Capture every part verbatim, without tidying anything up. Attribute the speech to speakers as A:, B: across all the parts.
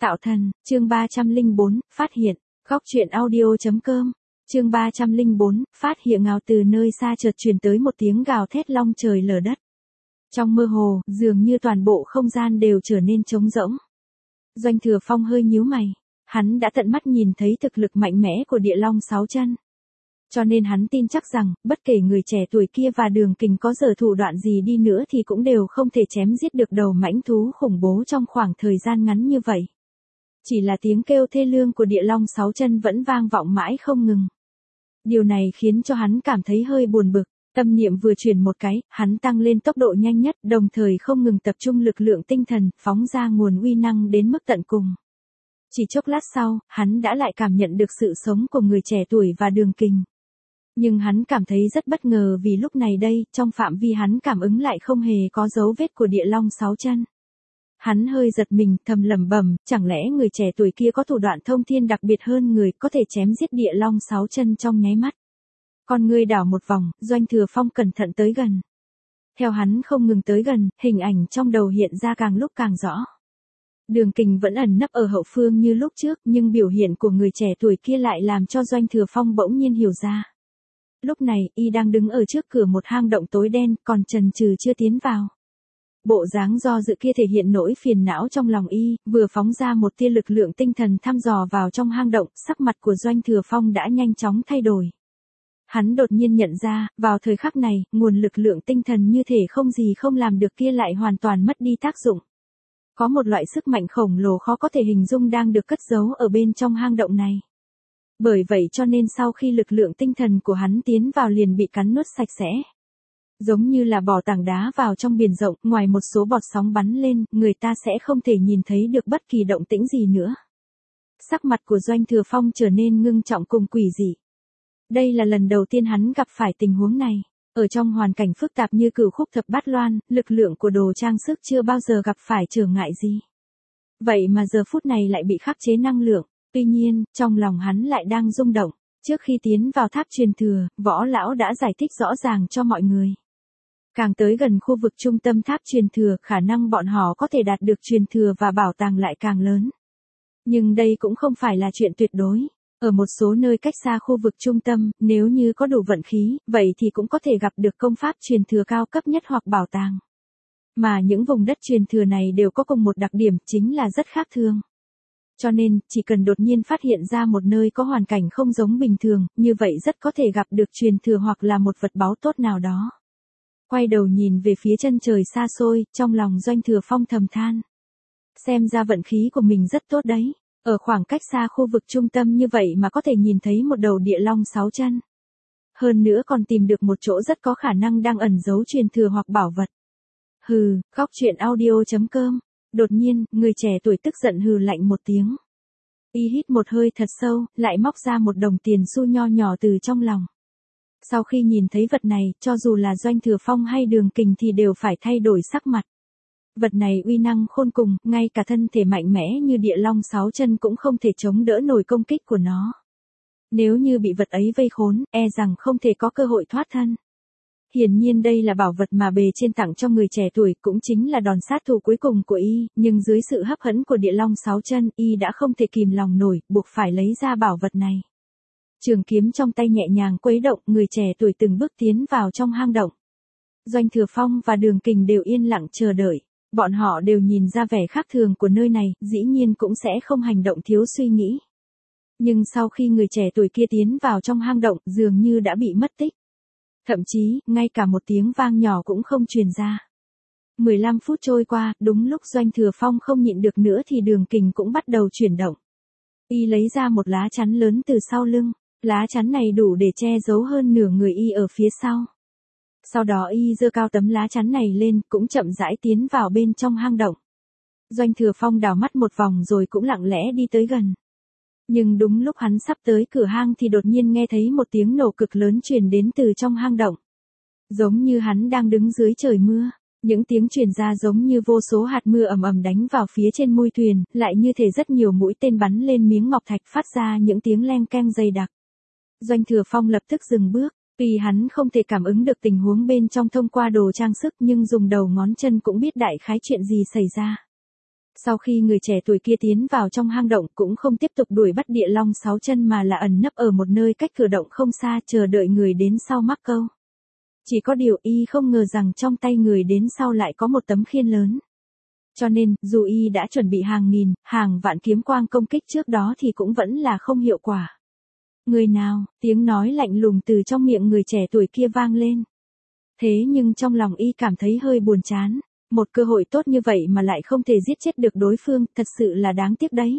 A: Tạo thần, chương ba trăm lẻ bốn, phát hiện, góc truyện audio.com, chương ba trăm lẻ bốn, phát hiện ngào từ nơi xa chợt truyền tới một tiếng gào thét long trời lở đất. Trong mơ hồ, dường như toàn bộ không gian đều trở nên trống rỗng. Doanh Thừa Phong hơi nhíu mày, hắn đã tận mắt nhìn thấy thực lực mạnh mẽ của địa long sáu chân. Cho nên hắn tin chắc rằng, bất kể người trẻ tuổi kia và Đường Kình có giở thủ đoạn gì đi nữa thì cũng đều không thể chém giết được đầu mãnh thú khủng bố trong khoảng thời gian ngắn như vậy. Chỉ là tiếng kêu thê lương của địa long sáu chân vẫn vang vọng mãi không ngừng. Điều này khiến cho hắn cảm thấy hơi buồn bực, tâm niệm vừa chuyển một cái, hắn tăng lên tốc độ nhanh nhất, đồng thời không ngừng tập trung lực lượng tinh thần, phóng ra nguồn uy năng đến mức tận cùng. Chỉ chốc lát sau, hắn đã lại cảm nhận được sự sống của người trẻ tuổi và Đường Kình. Nhưng hắn cảm thấy rất bất ngờ vì lúc này đây, trong phạm vi hắn cảm ứng lại không hề có dấu vết của địa long sáu chân. Hắn hơi giật mình, thầm lẩm bẩm, chẳng lẽ người trẻ tuổi kia có thủ đoạn thông thiên đặc biệt hơn người, có thể chém giết địa long sáu chân trong nháy mắt. Con ngươi đảo một vòng, Doanh Thừa Phong cẩn thận tới gần. Theo hắn không ngừng tới gần, hình ảnh trong đầu hiện ra càng lúc càng rõ. Đường Kình vẫn ẩn nấp ở hậu phương như lúc trước, nhưng biểu hiện của người trẻ tuổi kia lại làm cho Doanh Thừa Phong bỗng nhiên hiểu ra. Lúc này, y đang đứng ở trước cửa một hang động tối đen, còn chần chừ chưa tiến vào. Bộ dáng do dự kia thể hiện nỗi phiền não trong lòng y, vừa phóng ra một tia lực lượng tinh thần thăm dò vào trong hang động, sắc mặt của Doanh Thừa Phong đã nhanh chóng thay đổi. Hắn đột nhiên nhận ra, vào thời khắc này, nguồn lực lượng tinh thần như thể không gì không làm được kia lại hoàn toàn mất đi tác dụng. Có một loại sức mạnh khổng lồ khó có thể hình dung đang được cất giấu ở bên trong hang động này. Bởi vậy cho nên sau khi lực lượng tinh thần của hắn tiến vào liền bị cắn nuốt sạch sẽ. Giống như là bỏ tảng đá vào trong biển rộng, ngoài một số bọt sóng bắn lên, người ta sẽ không thể nhìn thấy được bất kỳ động tĩnh gì nữa. Sắc mặt của Doanh Thừa Phong trở nên ngưng trọng cùng quỷ dị. Đây là lần đầu tiên hắn gặp phải tình huống này. Ở trong hoàn cảnh phức tạp như Cửu Khúc Thập Bát Loan, lực lượng của đồ trang sức chưa bao giờ gặp phải trở ngại gì. Vậy mà giờ phút này lại bị khắc chế năng lượng. Tuy nhiên, trong lòng hắn lại đang rung động. Trước khi tiến vào tháp truyền thừa, Võ Lão đã giải thích rõ ràng cho mọi người. Càng tới gần khu vực trung tâm tháp truyền thừa, khả năng bọn họ có thể đạt được truyền thừa và bảo tàng lại càng lớn. Nhưng đây cũng không phải là chuyện tuyệt đối. Ở một số nơi cách xa khu vực trung tâm, nếu như có đủ vận khí, vậy thì cũng có thể gặp được công pháp truyền thừa cao cấp nhất hoặc bảo tàng. Mà những vùng đất truyền thừa này đều có cùng một đặc điểm, chính là rất khác thường. Cho nên, chỉ cần đột nhiên phát hiện ra một nơi có hoàn cảnh không giống bình thường, như vậy rất có thể gặp được truyền thừa hoặc là một vật báu tốt nào đó. Quay đầu nhìn về phía chân trời xa xôi, trong lòng Doanh Thừa Phong thầm than. Xem ra vận khí của mình rất tốt đấy. Ở khoảng cách xa khu vực trung tâm như vậy mà có thể nhìn thấy một đầu địa long sáu chân. Hơn nữa còn tìm được một chỗ rất có khả năng đang ẩn giấu truyền thừa hoặc bảo vật. Hừ, góc truyện audio.com. Đột nhiên, người trẻ tuổi tức giận hừ lạnh một tiếng. Y hít một hơi thật sâu, lại móc ra một đồng tiền xu nho nhỏ từ trong lòng. Sau khi nhìn thấy vật này, cho dù là Doanh Thừa Phong hay Đường Kình thì đều phải thay đổi sắc mặt. Vật này uy năng khôn cùng, ngay cả thân thể mạnh mẽ như địa long sáu chân cũng không thể chống đỡ nổi công kích của nó. Nếu như bị vật ấy vây khốn, e rằng không thể có cơ hội thoát thân. Hiển nhiên đây là bảo vật mà bề trên tặng cho người trẻ tuổi, cũng chính là đòn sát thủ cuối cùng của y, nhưng dưới sự hấp dẫn của địa long sáu chân, y đã không thể kìm lòng nổi, buộc phải lấy ra bảo vật này. Trường kiếm trong tay nhẹ nhàng quấy động, người trẻ tuổi từng bước tiến vào trong hang động. Doanh Thừa Phong và Đường Kình đều yên lặng chờ đợi. Bọn họ đều nhìn ra vẻ khác thường của nơi này, dĩ nhiên cũng sẽ không hành động thiếu suy nghĩ. Nhưng sau khi người trẻ tuổi kia tiến vào trong hang động, dường như đã bị mất tích. Thậm chí, ngay cả một tiếng vang nhỏ cũng không truyền ra. mười lăm phút trôi qua, đúng lúc Doanh Thừa Phong không nhịn được nữa thì Đường Kình cũng bắt đầu chuyển động. Y lấy ra một lá chắn lớn từ sau lưng. Lá chắn này đủ để che giấu hơn nửa người y ở phía sau. Sau đó y giơ cao tấm lá chắn này lên, cũng chậm rãi tiến vào bên trong hang động. Doanh Thừa Phong đảo mắt một vòng rồi cũng lặng lẽ đi tới gần. Nhưng đúng lúc hắn sắp tới cửa hang thì đột nhiên nghe thấy một tiếng nổ cực lớn truyền đến từ trong hang động. Giống như hắn đang đứng dưới trời mưa, những tiếng truyền ra giống như vô số hạt mưa ầm ầm đánh vào phía trên mui thuyền, lại như thể rất nhiều mũi tên bắn lên miếng ngọc thạch phát ra những tiếng leng keng dày đặc. Doanh Thừa Phong lập tức dừng bước. Tuy hắn không thể cảm ứng được tình huống bên trong thông qua đồ trang sức nhưng dùng đầu ngón chân cũng biết đại khái chuyện gì xảy ra. Sau khi người trẻ tuổi kia tiến vào trong hang động cũng không tiếp tục đuổi bắt địa long sáu chân mà là ẩn nấp ở một nơi cách cửa động không xa chờ đợi người đến sau mắc câu. Chỉ có điều y không ngờ rằng trong tay người đến sau lại có một tấm khiên lớn. Cho nên, dù y đã chuẩn bị hàng nghìn, hàng vạn kiếm quang công kích trước đó thì cũng vẫn là không hiệu quả. Người nào, tiếng nói lạnh lùng từ trong miệng người trẻ tuổi kia vang lên. Thế nhưng trong lòng y cảm thấy hơi buồn chán. Một cơ hội tốt như vậy mà lại không thể giết chết được đối phương, thật sự là đáng tiếc đấy.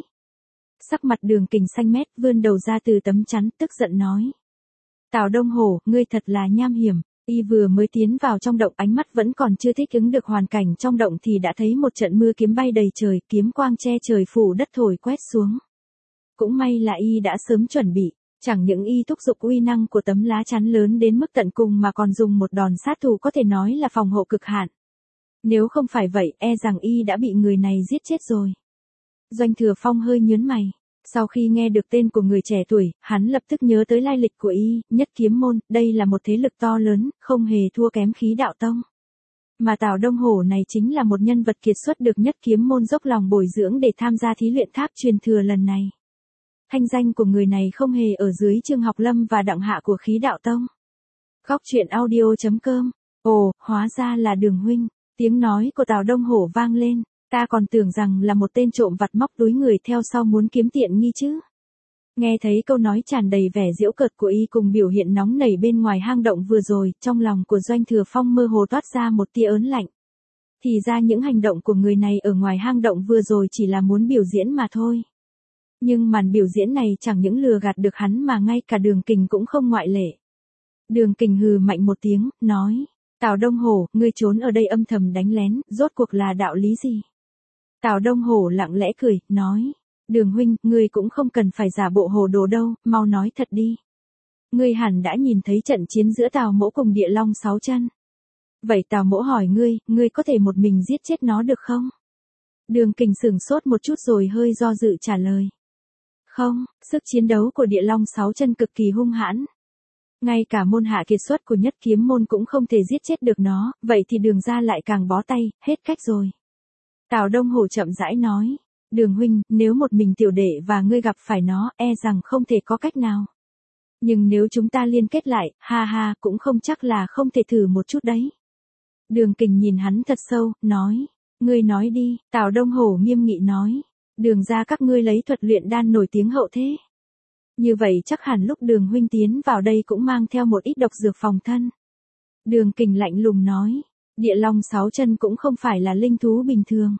A: Sắc mặt Đường Kình xanh mét vươn đầu ra từ tấm chắn, tức giận nói. Tào Đông Hổ, ngươi thật là nham hiểm. Y vừa mới tiến vào trong động ánh mắt vẫn còn chưa thích ứng được hoàn cảnh trong động thì đã thấy một trận mưa kiếm bay đầy trời, kiếm quang che trời phủ đất thổi quét xuống. Cũng may là y đã sớm chuẩn bị, chẳng những y thúc giục uy năng của tấm lá chắn lớn đến mức tận cùng mà còn dùng một đòn sát thủ có thể nói là phòng hộ cực hạn. Nếu không phải vậy, e rằng y đã bị người này giết chết rồi. Doanh Thừa Phong hơi nhướng mày. Sau khi nghe được tên của người trẻ tuổi, hắn lập tức nhớ tới lai lịch của y, Nhất Kiếm Môn, đây là một thế lực to lớn, không hề thua kém Khí Đạo Tông. Mà Tào Đông Hổ này chính là một nhân vật kiệt xuất được Nhất Kiếm Môn dốc lòng bồi dưỡng để tham gia thí luyện tháp truyền thừa lần này. Thanh danh của người này không hề ở dưới Trương Học Lâm và Đặng Hạ của Khí Đạo Tông. Góc truyện audio chấm com. Ồ, hóa ra là Đường huynh. Tiếng nói của Tào Đông Hổ vang lên. Ta còn tưởng rằng là một tên trộm vặt móc túi người theo sau muốn kiếm tiện nghi chứ. Nghe thấy câu nói tràn đầy vẻ giễu cợt của y cùng biểu hiện nóng nảy bên ngoài hang động vừa rồi, trong lòng của Doanh Thừa Phong mơ hồ toát ra một tia ớn lạnh. Thì ra những hành động của người này ở ngoài hang động vừa rồi chỉ là muốn biểu diễn mà thôi. Nhưng màn biểu diễn này chẳng những lừa gạt được hắn mà ngay cả Đường Kình cũng không ngoại lệ. Đường Kình hừ mạnh một tiếng, nói. Tào Đông Hổ, ngươi trốn ở đây âm thầm đánh lén, rốt cuộc là đạo lý gì? Tào Đông Hổ lặng lẽ cười, nói. Đường huynh, ngươi cũng không cần phải giả bộ hồ đồ đâu, mau nói thật đi. Ngươi hẳn đã nhìn thấy trận chiến giữa Tào Mỗ cùng địa long sáu chân. Vậy Tào Mỗ hỏi ngươi, ngươi có thể một mình giết chết nó được không? Đường Kình sửng sốt một chút rồi hơi do dự trả lời. Không, sức chiến đấu của địa long sáu chân cực kỳ hung hãn. Ngay cả môn hạ kiệt xuất của Nhất Kiếm Môn cũng không thể giết chết được nó, vậy thì Đường gia lại càng bó tay, hết cách rồi. Tào Đông Hổ chậm rãi nói, Đường huynh, nếu một mình tiểu đệ và ngươi gặp phải nó, e rằng không thể có cách nào. Nhưng nếu chúng ta liên kết lại, ha ha, cũng không chắc là không thể thử một chút đấy. Đường Kình nhìn hắn thật sâu, nói, ngươi nói đi, Tào Đông Hổ nghiêm nghị nói, Đường gia các ngươi lấy thuật luyện đan nổi tiếng hậu thế. Như vậy chắc hẳn lúc Đường huynh tiến vào đây cũng mang theo một ít độc dược phòng thân. Đường Kình lạnh lùng nói, địa long sáu chân cũng không phải là linh thú bình thường.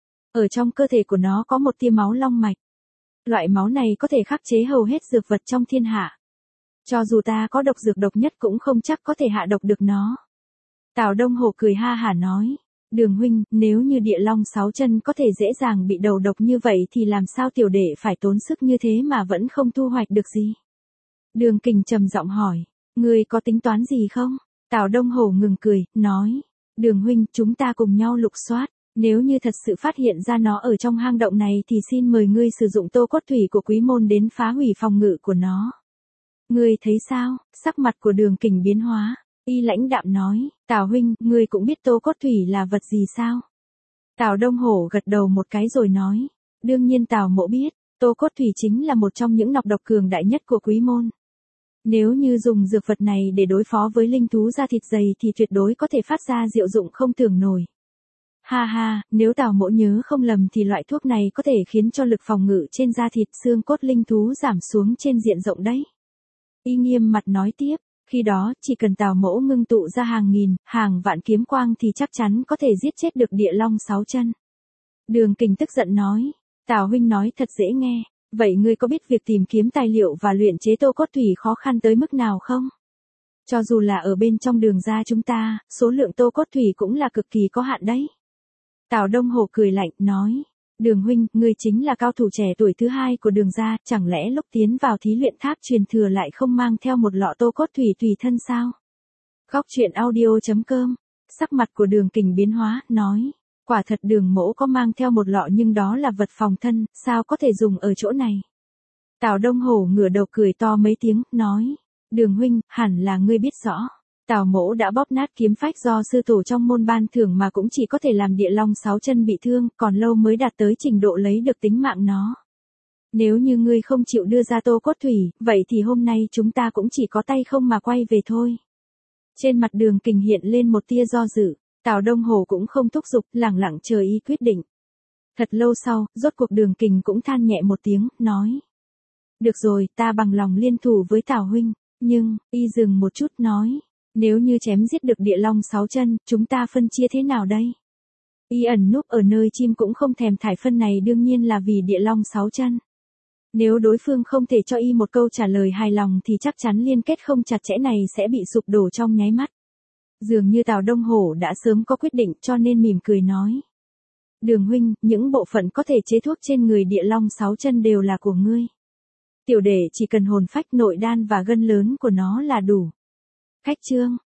A: Ở trong cơ thể của nó có một tia máu long mạch. Loại máu này có thể khắc chế hầu hết dược vật trong thiên hạ. Cho dù ta có độc dược độc nhất cũng không chắc có thể hạ độc được nó. Tào Đông Hổ cười ha hả nói, Đường huynh, nếu như địa long sáu chân có thể dễ dàng bị đầu độc như vậy thì làm sao tiểu đệ phải tốn sức như thế mà vẫn không thu hoạch được gì? Đường Kình trầm giọng hỏi, ngươi có tính toán gì không? Tào Đông Hổ ngừng cười, nói, Đường huynh, chúng ta cùng nhau lục soát, nếu như thật sự phát hiện ra nó ở trong hang động này thì xin mời ngươi sử dụng tô cốt thủy của Quý môn đến phá hủy phòng ngự của nó. Ngươi thấy sao? Sắc mặt của Đường Kình biến hóa. Y lãnh đạm nói, Tào huynh, ngươi cũng biết tô cốt thủy là vật gì sao? Tào Đông Hổ gật đầu một cái rồi nói, đương nhiên Tào Mỗ biết, tô cốt thủy chính là một trong những nọc độc cường đại nhất của Quý môn. Nếu như dùng dược vật này để đối phó với linh thú da thịt dày thì tuyệt đối có thể phát ra diệu dụng không tưởng nổi. Ha ha, nếu Tào Mỗ nhớ không lầm thì loại thuốc này có thể khiến cho lực phòng ngự trên da thịt xương cốt linh thú giảm xuống trên diện rộng đấy. Y nghiêm mặt nói tiếp. Khi đó, chỉ cần Tào Mỗ ngưng tụ ra hàng nghìn, hàng vạn kiếm quang thì chắc chắn có thể giết chết được địa long sáu chân. Đường Kình tức giận nói, Tào huynh nói thật dễ nghe, vậy ngươi có biết việc tìm kiếm tài liệu và luyện chế tô cốt thủy khó khăn tới mức nào không? Cho dù là ở bên trong Đường gia chúng ta, số lượng tô cốt thủy cũng là cực kỳ có hạn đấy. Tào Đông Hổ cười lạnh, nói, Đường huynh, ngươi chính là cao thủ trẻ tuổi thứ hai của Đường gia, chẳng lẽ lúc tiến vào thí luyện tháp truyền thừa lại không mang theo một lọ tô cốt thủy tùy thân sao? Góc truyện audio chấm com. Sắc mặt của Đường Kình biến hóa, nói, quả thật Đường Mỗ có mang theo một lọ nhưng đó là vật phòng thân, sao có thể dùng ở chỗ này? Tào Đông Hổ ngửa đầu cười to mấy tiếng, nói, Đường huynh, hẳn là ngươi biết rõ. Tào Mỗ đã bóp nát kiếm phách do sư tổ trong môn ban thưởng mà cũng chỉ có thể làm địa long sáu chân bị thương, còn lâu mới đạt tới trình độ lấy được tính mạng nó. Nếu như ngươi không chịu đưa ra tô cốt thủy, vậy thì hôm nay chúng ta cũng chỉ có tay không mà quay về thôi. Trên mặt Đường Kình hiện lên một tia do dự, Tào Đông Hồ cũng không thúc giục, lẳng lặng chờ y quyết định. Thật lâu sau, rốt cuộc Đường Kình cũng than nhẹ một tiếng, nói. Được rồi, ta bằng lòng liên thủ với Tào huynh, nhưng, y dừng một chút nói. Nếu như chém giết được địa long sáu chân, chúng ta phân chia thế nào đây? Y ẩn núp ở nơi chim cũng không thèm thải phân này đương nhiên là vì địa long sáu chân. Nếu đối phương không thể cho y một câu trả lời hài lòng thì chắc chắn liên kết không chặt chẽ này sẽ bị sụp đổ trong nháy mắt. Dường như Tào Đông Hổ đã sớm có quyết định cho nên mỉm cười nói. Đường huynh, những bộ phận có thể chế thuốc trên người địa long sáu chân đều là của ngươi. Tiểu đệ chỉ cần hồn phách nội đan và gân lớn của nó là đủ. Khách trương,